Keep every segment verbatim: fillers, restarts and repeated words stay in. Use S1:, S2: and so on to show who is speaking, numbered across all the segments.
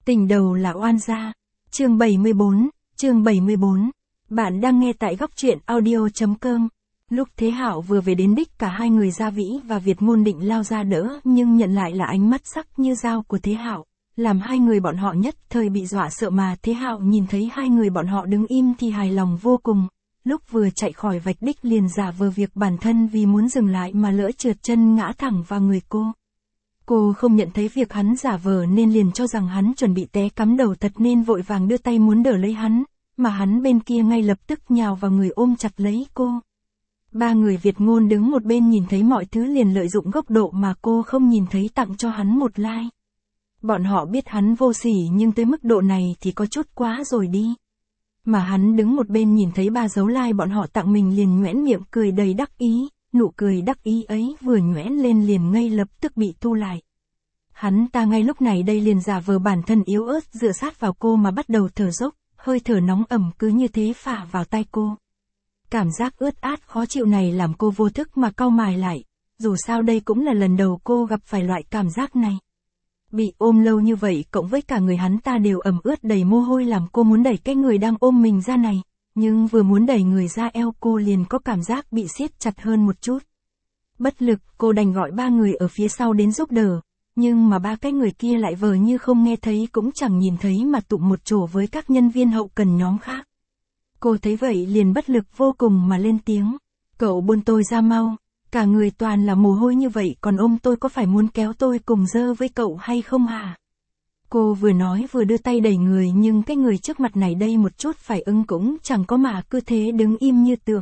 S1: Tình đầu là oan gia. Chương bảy mươi bốn, chương bảy mươi bốn. Bạn đang nghe tại góc truyện audio chấm com. Lúc Thế Hạo vừa về đến đích, cả hai người Gia Vĩ và Việt Ngôn định lao ra đỡ, nhưng nhận lại là ánh mắt sắc như dao của Thế Hạo, làm hai người bọn họ nhất thời bị dọa sợ, mà Thế Hạo nhìn thấy hai người bọn họ đứng im thì hài lòng vô cùng. Lúc vừa chạy khỏi vạch đích liền giả vờ việc bản thân vì muốn dừng lại mà lỡ trượt chân ngã thẳng vào người cô. Cô không nhận thấy việc hắn giả vờ nên liền cho rằng hắn chuẩn bị té cắm đầu thật nên vội vàng đưa tay muốn đỡ lấy hắn, mà hắn bên kia ngay lập tức nhào vào người ôm chặt lấy cô. Ba người Việt Ngôn đứng một bên nhìn thấy mọi thứ liền lợi dụng góc độ mà cô không nhìn thấy tặng cho hắn một like. Bọn họ biết hắn vô sỉ nhưng tới mức độ này thì có chút quá rồi đi. Mà hắn đứng một bên nhìn thấy ba dấu like bọn họ tặng mình liền nhoẻn miệng cười đầy đắc ý, nụ cười đắc ý ấy vừa nhoẻn lên liền ngay lập tức bị thu lại. Hắn ta ngay lúc này đây liền giả vờ bản thân yếu ớt dựa sát vào cô mà bắt đầu thở dốc, hơi thở nóng ẩm cứ như thế phả vào tai cô. Cảm giác ướt át khó chịu này làm cô vô thức mà cau mày lại, dù sao đây cũng là lần đầu cô gặp phải loại cảm giác này. Bị ôm lâu như vậy cộng với cả người hắn ta đều ẩm ướt đầy mồ hôi làm cô muốn đẩy cái người đang ôm mình ra này, nhưng vừa muốn đẩy người ra eo cô liền có cảm giác bị siết chặt hơn một chút. Bất lực, cô đành gọi ba người ở phía sau đến giúp đỡ, nhưng mà ba cái người kia lại vờ như không nghe thấy cũng chẳng nhìn thấy mà tụm một chỗ với các nhân viên hậu cần nhóm khác. Cô thấy vậy liền bất lực vô cùng mà lên tiếng, cậu buông tôi ra mau, cả người toàn là mồ hôi như vậy còn ôm tôi có phải muốn kéo tôi cùng dơ với cậu hay không hả? Cô vừa nói vừa đưa tay đẩy người nhưng cái người trước mặt này đây một chút phải ứng cũng chẳng có mà cứ thế đứng im như tượng.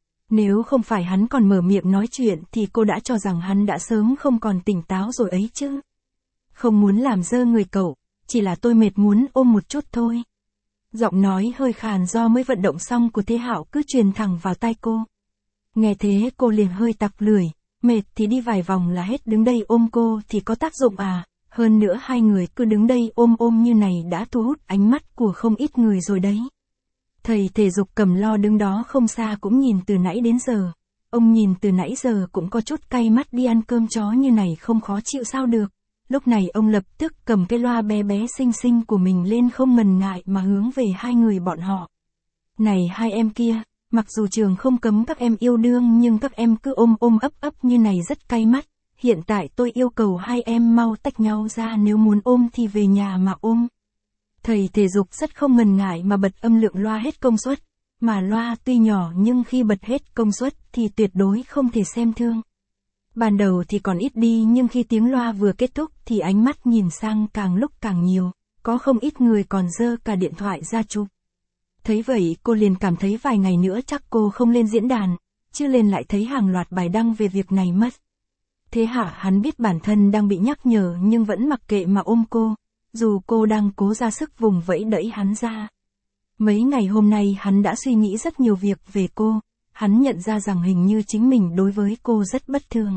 S1: Nếu không phải hắn còn mở miệng nói chuyện thì cô đã cho rằng hắn đã sớm không còn tỉnh táo rồi ấy chứ. Không muốn làm dơ người cậu, chỉ là tôi mệt muốn ôm một chút thôi. Giọng nói hơi khàn do mới vận động xong của Thế Hạo cứ truyền thẳng vào tai cô. Nghe thế cô liền hơi tặc lười, mệt thì đi vài vòng là hết, đứng đây ôm cô thì có tác dụng à, hơn nữa hai người cứ đứng đây ôm ôm như này đã thu hút ánh mắt của không ít người rồi đấy. Thầy thể dục cầm lo đứng đó không xa cũng nhìn từ nãy đến giờ, ông nhìn từ nãy giờ cũng có chút cay mắt, đi ăn cơm chó như này không khó chịu sao được. Lúc này ông lập tức cầm cái loa bé bé xinh xinh của mình lên không ngần ngại mà hướng về hai người bọn họ. Này hai em kia, mặc dù trường không cấm các em yêu đương nhưng các em cứ ôm ôm ấp ấp như này rất cay mắt. Hiện tại tôi yêu cầu hai em mau tách nhau ra, nếu muốn ôm thì về nhà mà ôm. Thầy thể dục rất không ngần ngại mà bật âm lượng loa hết công suất, mà loa tuy nhỏ nhưng khi bật hết công suất thì tuyệt đối không thể xem thương. Ban đầu thì còn ít đi nhưng khi tiếng loa vừa kết thúc thì ánh mắt nhìn sang càng lúc càng nhiều, có không ít người còn giơ cả điện thoại ra chụp. Thấy vậy cô liền cảm thấy vài ngày nữa chắc cô không lên diễn đàn, chứ lên lại thấy hàng loạt bài đăng về việc này mất. Thế hả, hắn biết bản thân đang bị nhắc nhở nhưng vẫn mặc kệ mà ôm cô, dù cô đang cố ra sức vùng vẫy đẩy hắn ra. Mấy ngày hôm nay hắn đã suy nghĩ rất nhiều việc về cô, hắn nhận ra rằng hình như chính mình đối với cô rất bất thường.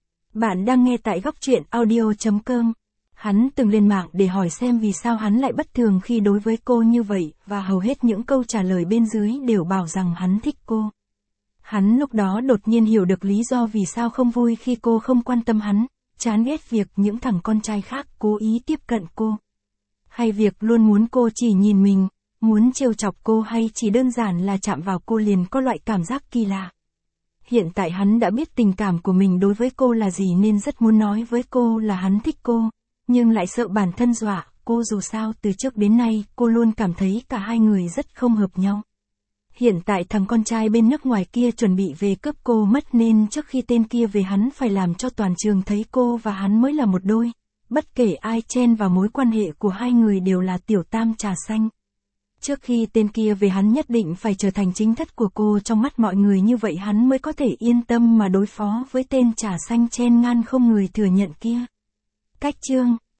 S1: Bạn đang nghe tại góc truyện audio chấm com. Hắn từng lên mạng để hỏi xem vì sao hắn lại bất thường khi đối với cô như vậy, và hầu hết những câu trả lời bên dưới đều bảo rằng hắn thích cô. Hắn lúc đó đột nhiên hiểu được lý do vì sao không vui khi cô không quan tâm hắn, chán ghét việc những thằng con trai khác cố ý tiếp cận cô. Hay việc luôn muốn cô chỉ nhìn mình, muốn trêu chọc cô, hay chỉ đơn giản là chạm vào cô liền có loại cảm giác kỳ lạ. Hiện tại hắn đã biết tình cảm của mình đối với cô là gì nên rất muốn nói với cô là hắn thích cô, nhưng lại sợ bản thân dọa cô, dù sao từ trước đến nay cô luôn cảm thấy cả hai người rất không hợp nhau. Hiện tại thằng con trai bên nước ngoài kia chuẩn bị về cướp cô mất nên trước khi tên kia về hắn phải làm cho toàn trường thấy cô và hắn mới là một đôi. Bất kể ai chen vào mối quan hệ của hai người đều là tiểu tam trà xanh. Trước khi tên kia về hắn nhất định phải trở thành chính thất của cô trong mắt mọi người, như vậy hắn mới có thể yên tâm mà đối phó với tên trà xanh chen ngang không người thừa nhận kia. Cách chương